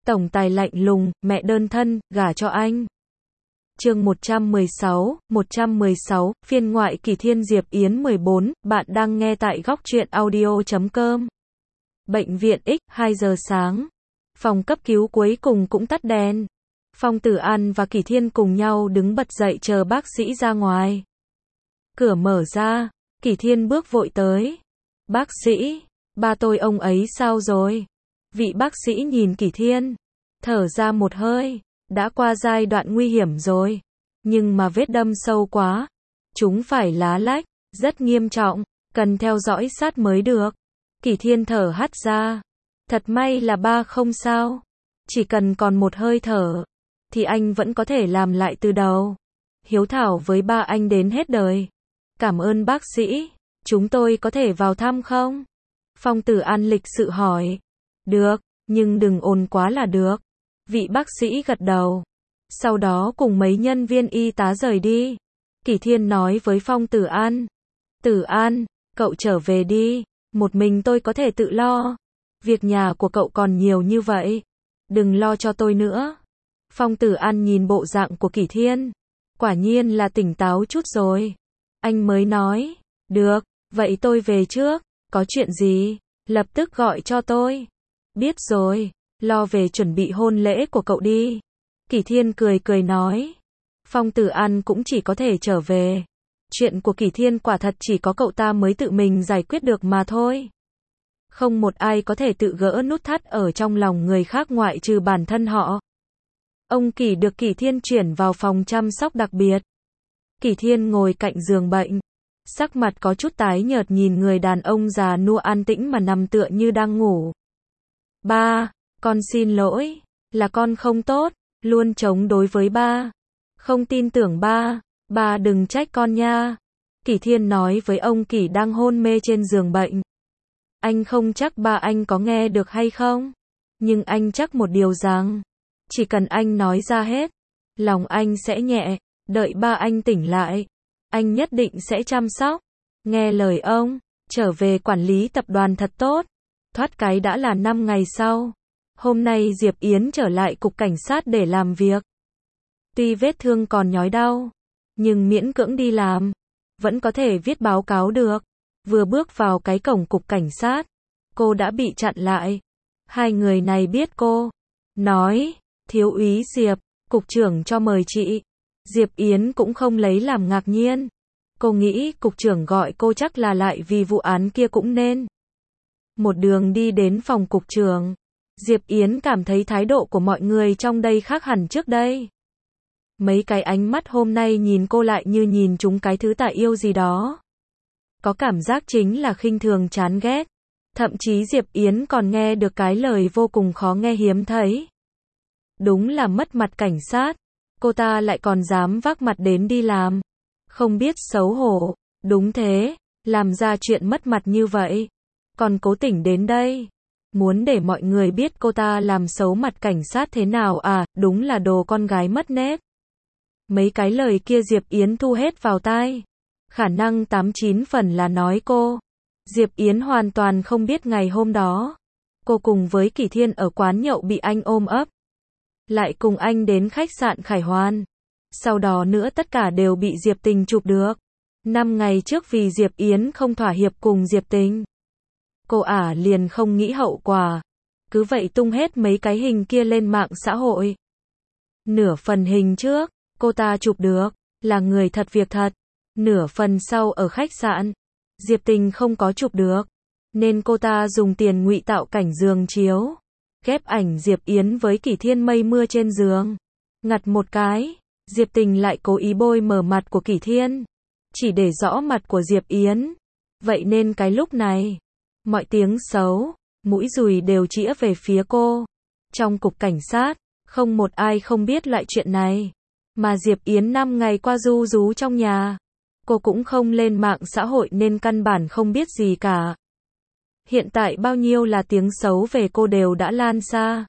Tổng tài lạnh lùng, mẹ đơn thân, gả cho anh. Chương 116, phiên ngoại Kỳ Thiên Diệp Yến 14, bạn đang nghe tại góc truyện audio.com. Bệnh viện X, 2 giờ sáng. Phòng cấp cứu cuối cùng cũng tắt đèn. Phong Tử An và Kỳ Thiên cùng nhau đứng bật dậy chờ bác sĩ ra ngoài. Cửa mở ra, Kỳ Thiên bước vội tới. Bác sĩ, ba tôi ông ấy sao rồi? Vị bác sĩ nhìn Kỳ Thiên, thở ra một hơi, đã qua giai đoạn nguy hiểm rồi, nhưng mà vết đâm sâu quá, chúng phải lá lách, rất nghiêm trọng, cần theo dõi sát mới được. Kỳ Thiên thở hắt ra, thật may là ba không sao, chỉ cần còn một hơi thở, thì anh vẫn có thể làm lại từ đầu. Hiếu thảo với ba anh đến hết đời. Cảm ơn bác sĩ, chúng tôi có thể vào thăm không? Phong Tử An lịch sự hỏi. Được, nhưng đừng ồn quá là được. Vị bác sĩ gật đầu. Sau đó cùng mấy nhân viên y tá rời đi. Kỳ Thiên nói với Phong Tử An. Tử An, cậu trở về đi. Một mình tôi có thể tự lo. Việc nhà của cậu còn nhiều như vậy. Đừng lo cho tôi nữa. Phong Tử An nhìn bộ dạng của Kỳ Thiên. Quả nhiên là tỉnh táo chút rồi. Anh mới nói. Được, vậy tôi về trước. Có chuyện gì? Lập tức gọi cho tôi. Biết rồi, lo về chuẩn bị hôn lễ của cậu đi. Kỳ Thiên cười cười nói. Phong Tử An cũng chỉ có thể trở về. Chuyện của Kỳ Thiên quả thật chỉ có cậu ta mới tự mình giải quyết được mà thôi. Không một ai có thể tự gỡ nút thắt ở trong lòng người khác ngoại trừ bản thân họ. Ông Kỳ được Kỳ Thiên chuyển vào phòng chăm sóc đặc biệt. Kỳ Thiên ngồi cạnh giường bệnh. Sắc mặt có chút tái nhợt nhìn người đàn ông già nua an tĩnh mà nằm tựa như đang ngủ. Ba, con xin lỗi, là con không tốt, luôn chống đối với ba. Không tin tưởng ba đừng trách con nha. Kỳ Thiên nói với ông Kỳ đang hôn mê trên giường bệnh. Anh không chắc ba anh có nghe được hay không, nhưng anh chắc một điều rằng, chỉ cần anh nói ra hết, lòng anh sẽ nhẹ, đợi ba anh tỉnh lại. Anh nhất định sẽ chăm sóc, nghe lời ông, trở về quản lý tập đoàn thật tốt. Thoát cái đã là 5 ngày sau. Hôm nay Diệp Yến trở lại cục cảnh sát để làm việc. Tuy vết thương còn nhói đau, nhưng miễn cưỡng đi làm, vẫn có thể viết báo cáo được. Vừa bước vào cái cổng cục cảnh sát, cô đã bị chặn lại. Hai người này biết cô. Nói, thiếu úy Diệp, cục trưởng cho mời chị. Diệp Yến cũng không lấy làm ngạc nhiên. Cô nghĩ cục trưởng gọi cô chắc là lại vì vụ án kia cũng nên. Một đường đi đến phòng cục trưởng, Diệp Yến cảm thấy thái độ của mọi người trong đây khác hẳn trước đây. Mấy cái ánh mắt hôm nay nhìn cô lại như nhìn chúng cái thứ tà yêu gì đó. Có cảm giác chính là khinh thường chán ghét. Thậm chí Diệp Yến còn nghe được cái lời vô cùng khó nghe hiếm thấy. Đúng là mất mặt cảnh sát. Cô ta lại còn dám vác mặt đến đi làm. Không biết xấu hổ. Đúng thế, làm ra chuyện mất mặt như vậy. Còn cố tình đến đây. Muốn để mọi người biết cô ta làm xấu mặt cảnh sát thế nào à, đúng là đồ con gái mất nết. Mấy cái lời kia Diệp Yến thu hết vào tai. Khả năng 89 phần là nói cô. Diệp Yến hoàn toàn không biết ngày hôm đó. Cô cùng với Kỳ Thiên ở quán nhậu bị anh ôm ấp. Lại cùng anh đến khách sạn Khải Hoàn. Sau đó nữa tất cả đều bị Diệp Tình chụp được. 5 ngày trước vì Diệp Yến không thỏa hiệp cùng Diệp Tình. Cô liền không nghĩ hậu quả. Cứ vậy tung hết mấy cái hình kia lên mạng xã hội. Nửa phần hình trước, cô ta chụp được, là người thật việc thật. Nửa phần sau ở khách sạn, Diệp Tình không có chụp được. Nên cô ta dùng tiền ngụy tạo cảnh giường chiếu. Ghép ảnh Diệp Yến với Kỳ Thiên mây mưa trên giường. Ngặt một cái, Diệp Tình lại cố ý bôi mờ mặt của Kỳ Thiên. Chỉ để rõ mặt của Diệp Yến. Vậy nên cái lúc này, mọi tiếng xấu, mũi dùi đều chĩa về phía cô. Trong cục cảnh sát, không một ai không biết loại chuyện này. Mà Diệp Yến 5 ngày qua ru rú trong nhà. Cô cũng không lên mạng xã hội nên căn bản không biết gì cả. Hiện tại bao nhiêu là tiếng xấu về cô đều đã lan xa.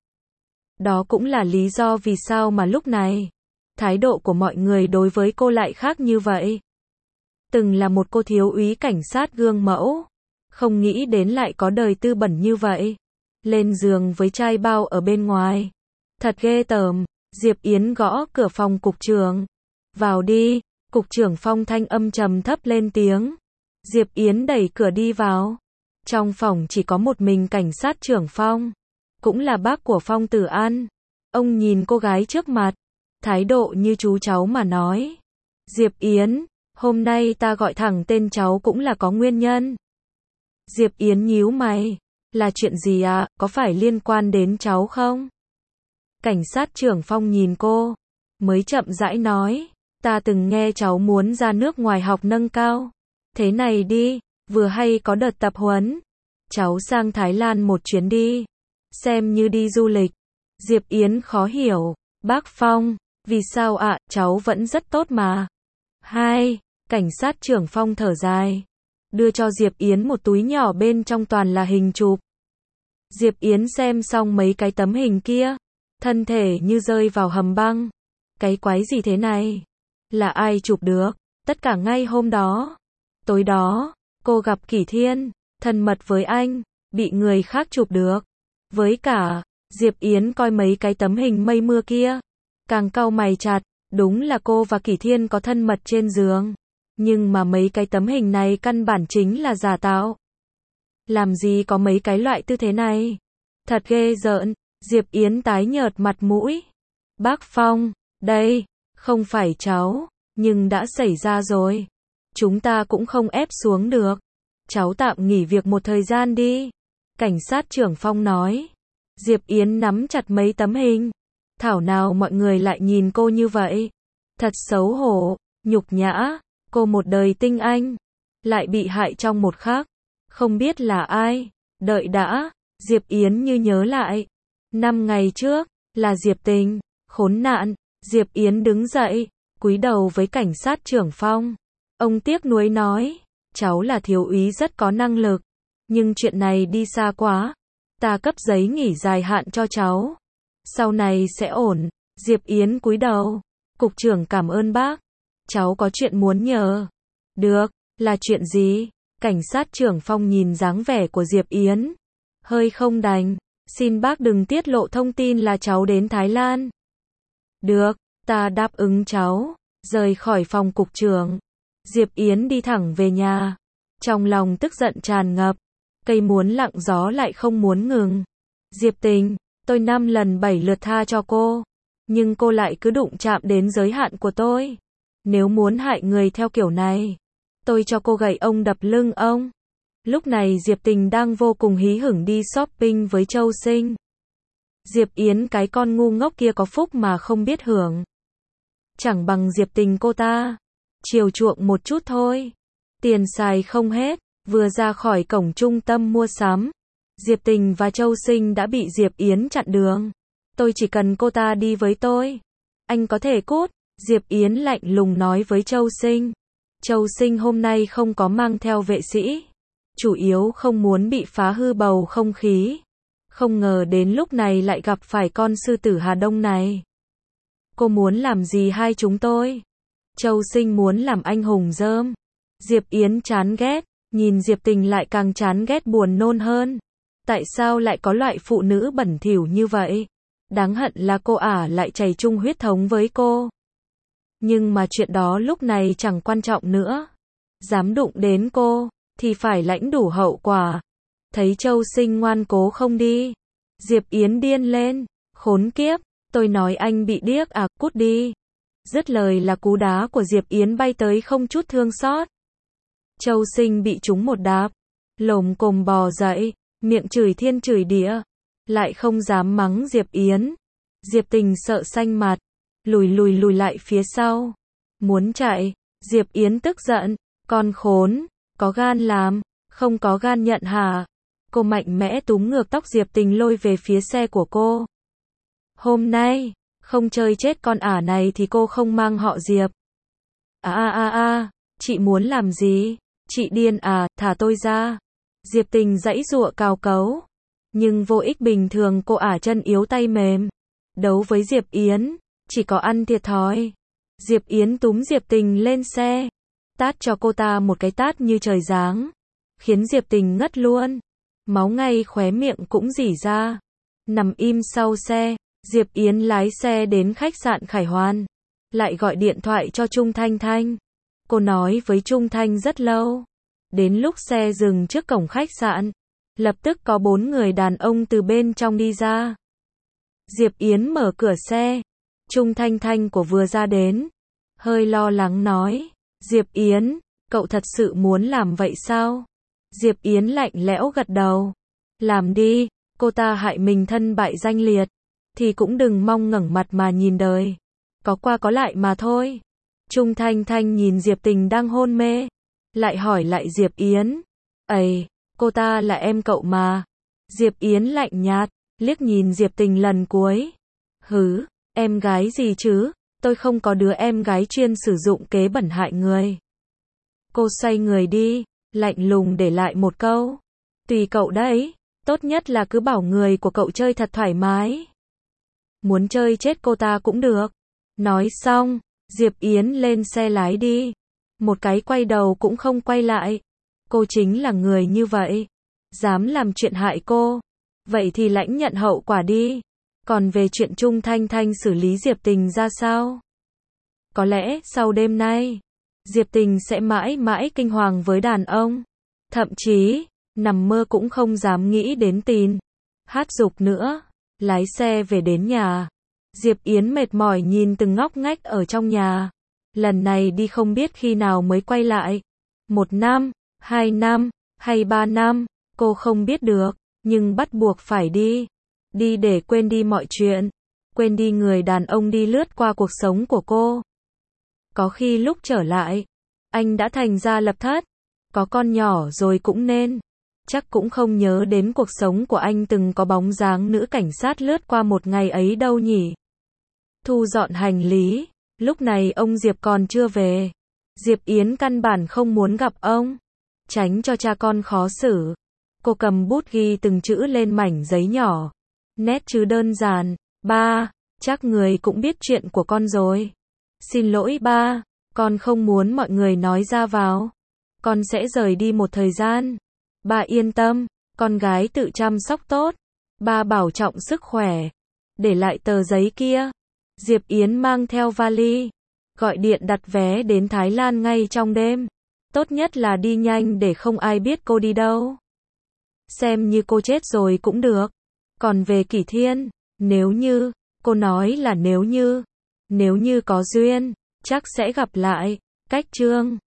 Đó cũng là lý do vì sao mà lúc này, thái độ của mọi người đối với cô lại khác như vậy. Từng là một cô thiếu úy cảnh sát gương mẫu. Không nghĩ đến lại có đời tư bẩn như vậy. Lên giường với trai bao ở bên ngoài. Thật ghê tởm. Diệp Yến gõ cửa phòng cục trưởng. Vào đi. Cục trưởng Phong thanh âm trầm thấp lên tiếng. Diệp Yến đẩy cửa đi vào. Trong phòng chỉ có một mình cảnh sát trưởng Phong. Cũng là bác của Phong Tử An. Ông nhìn cô gái trước mặt. Thái độ như chú cháu mà nói. Diệp Yến, hôm nay ta gọi thẳng tên cháu cũng là có nguyên nhân. Diệp Yến nhíu mày. Là chuyện gì ạ, có phải liên quan đến cháu không? Cảnh sát trưởng Phong nhìn cô. Mới chậm rãi nói. Ta từng nghe cháu muốn ra nước ngoài học nâng cao. Thế này đi, vừa hay có đợt tập huấn. Cháu sang Thái Lan một chuyến đi. Xem như đi du lịch. Diệp Yến khó hiểu. Bác Phong, vì sao ạ, cháu vẫn rất tốt mà. Cảnh sát trưởng Phong thở dài. Đưa cho Diệp Yến một túi nhỏ bên trong toàn là hình chụp. Diệp Yến xem xong mấy cái tấm hình kia. Thân thể như rơi vào hầm băng. Cái quái gì thế này? Là ai chụp được? Tất cả ngay hôm đó. Tối đó, cô gặp Kỷ Thiên, thân mật với anh, bị người khác chụp được. Với cả, Diệp Yến coi mấy cái tấm hình mây mưa kia. Càng cau mày chặt, đúng là cô và Kỷ Thiên có thân mật trên giường. Nhưng mà mấy cái tấm hình này căn bản chính là giả tạo. Làm gì có mấy cái loại tư thế này? Thật ghê rợn. Diệp Yến tái nhợt mặt mũi. Bác Phong, đây, không phải cháu, nhưng đã xảy ra rồi. Chúng ta cũng không ép xuống được. Cháu tạm nghỉ việc một thời gian đi. Cảnh sát trưởng Phong nói. Diệp Yến nắm chặt mấy tấm hình. Thảo nào mọi người lại nhìn cô như vậy. Thật xấu hổ, nhục nhã. Cô một đời tinh anh, lại bị hại trong một khắc. Không biết là ai. Đợi đã, Diệp Yến như nhớ lại. 5 ngày trước, là Diệp Tình, khốn nạn. Diệp Yến đứng dậy, cúi đầu với cảnh sát trưởng Phong. Ông tiếc nuối nói, cháu là thiếu úy rất có năng lực, nhưng chuyện này đi xa quá. Ta cấp giấy nghỉ dài hạn cho cháu. Sau này sẽ ổn. Diệp Yến cúi đầu. Cục trưởng cảm ơn bác. Cháu có chuyện muốn nhờ. Được, là chuyện gì? Cảnh sát trưởng Phong nhìn dáng vẻ của Diệp Yến. Hơi không đành. Xin bác đừng tiết lộ thông tin là cháu đến Thái Lan. Được, ta đáp ứng cháu. Rời khỏi phòng cục trưởng. Diệp Yến đi thẳng về nhà. Trong lòng tức giận tràn ngập. Cây muốn lặng gió lại không muốn ngừng. Diệp Tình, tôi 5 lần 7 lượt tha cho cô. Nhưng cô lại cứ đụng chạm đến giới hạn của tôi. Nếu muốn hại người theo kiểu này, tôi cho cô gậy ông đập lưng ông. Lúc này Diệp Tình đang vô cùng hí hửng đi shopping với Châu Sinh. Diệp Yến cái con ngu ngốc kia có phúc mà không biết hưởng. Chẳng bằng Diệp Tình cô ta. Chiều chuộng một chút thôi. Tiền xài không hết. Vừa ra khỏi cổng trung tâm mua sắm, Diệp Tình và Châu Sinh đã bị Diệp Yến chặn đường. Tôi chỉ cần cô ta đi với tôi. Anh có thể cút. Diệp Yến lạnh lùng nói với Châu Sinh. Châu Sinh hôm nay không có mang theo vệ sĩ. Chủ yếu không muốn bị phá hư bầu không khí. Không ngờ đến lúc này lại gặp phải con sư tử Hà Đông này. Cô muốn làm gì hai chúng tôi? Châu Sinh muốn làm anh hùng rơm. Diệp Yến chán ghét. Nhìn Diệp Tình lại càng chán ghét buồn nôn hơn. Tại sao lại có loại phụ nữ bẩn thỉu như vậy? Đáng hận là cô ả lại chảy chung huyết thống với cô. Nhưng mà chuyện đó lúc này chẳng quan trọng nữa. Dám đụng đến cô, thì phải lãnh đủ hậu quả. Thấy Châu Sinh ngoan cố không đi. Diệp Yến điên lên. Khốn kiếp, tôi nói anh bị điếc à, cút đi. Dứt lời là cú đá của Diệp Yến bay tới không chút thương xót. Châu Sinh bị trúng một đạp, lồm cồm bò dậy, miệng chửi thiên chửi địa, lại không dám mắng Diệp Yến. Diệp Tình sợ xanh mặt, lùi lại phía sau, muốn chạy. Diệp Yến tức giận, con khốn, có gan làm, không có gan nhận hả? Cô mạnh mẽ túm ngược tóc Diệp Tình lôi về phía xe của cô. Hôm nay, không chơi chết con ả này thì cô không mang họ Diệp. Chị muốn làm gì? Chị điên à, thả tôi ra. Diệp Tình giãy giụa cào cấu. Nhưng vô ích, bình thường cô ả chân yếu tay mềm. Đấu với Diệp Yến, chỉ có ăn thiệt thòi. Diệp Yến túm Diệp Tình lên xe. Tát cho cô ta một cái tát như trời giáng. Khiến Diệp Tình ngất luôn. Máu ngay khóe miệng cũng rỉ ra. Nằm im sau xe. Diệp Yến lái xe đến khách sạn Khải Hoàn, lại gọi điện thoại cho Trung Thanh Thanh. Cô nói với Trung Thanh rất lâu. Đến lúc xe dừng trước cổng khách sạn, lập tức có 4 người đàn ông từ bên trong đi ra. Diệp Yến mở cửa xe. Trung Thanh Thanh của vừa ra đến, hơi lo lắng nói, Diệp Yến, cậu thật sự muốn làm vậy sao? Diệp Yến lạnh lẽo gật đầu. Làm đi, cô ta hại mình thân bại danh liệt, thì cũng đừng mong ngẩng mặt mà nhìn đời. Có qua có lại mà thôi. Trung Thanh Thanh nhìn Diệp Tình đang hôn mê, lại hỏi lại Diệp Yến. Ây, cô ta là em cậu mà. Diệp Yến lạnh nhạt, liếc nhìn Diệp Tình lần cuối. Hứ, em gái gì chứ? Tôi không có đứa em gái chuyên sử dụng kế bẩn hại người. Cô xoay người đi, lạnh lùng để lại một câu. Tùy cậu đấy, tốt nhất là cứ bảo người của cậu chơi thật thoải mái. Muốn chơi chết cô ta cũng được. Nói xong, Diệp Yến lên xe lái đi. Một cái quay đầu cũng không quay lại. Cô chính là người như vậy. Dám làm chuyện hại cô. Vậy thì lãnh nhận hậu quả đi. Còn về chuyện Trung Thanh Thanh xử lý Diệp Tình ra sao? Có lẽ sau đêm nay, Diệp Tình sẽ mãi mãi kinh hoàng với đàn ông. Thậm chí, nằm mơ cũng không dám nghĩ đến tin hát dục nữa. Lái xe về đến nhà. Diệp Yến mệt mỏi nhìn từng ngóc ngách ở trong nhà. Lần này đi không biết khi nào mới quay lại. 1 năm, 2 năm, hay 3 năm, cô không biết được, nhưng bắt buộc phải đi. Đi để quên đi mọi chuyện. Quên đi người đàn ông đi lướt qua cuộc sống của cô. Có khi lúc trở lại, anh đã thành gia lập thất. Có con nhỏ rồi cũng nên. Chắc cũng không nhớ đến cuộc sống của anh từng có bóng dáng nữ cảnh sát lướt qua một ngày ấy đâu nhỉ. Thu dọn hành lý. Lúc này ông Diệp còn chưa về. Diệp Yến căn bản không muốn gặp ông. Tránh cho cha con khó xử. Cô cầm bút ghi từng chữ lên mảnh giấy nhỏ. Nét chứ đơn giản. Ba, chắc người cũng biết chuyện của con rồi. Xin lỗi ba, con không muốn mọi người nói ra vào. Con sẽ rời đi một thời gian. Ba yên tâm, con gái tự chăm sóc tốt. Ba bảo trọng sức khỏe. Để lại tờ giấy kia. Diệp Yến mang theo vali. Gọi điện đặt vé đến Thái Lan ngay trong đêm. Tốt nhất là đi nhanh để không ai biết cô đi đâu. Xem như cô chết rồi cũng được. Còn về Kỷ Thiên, nếu như, cô nói là nếu như có duyên, chắc sẽ gặp lại. Cách chương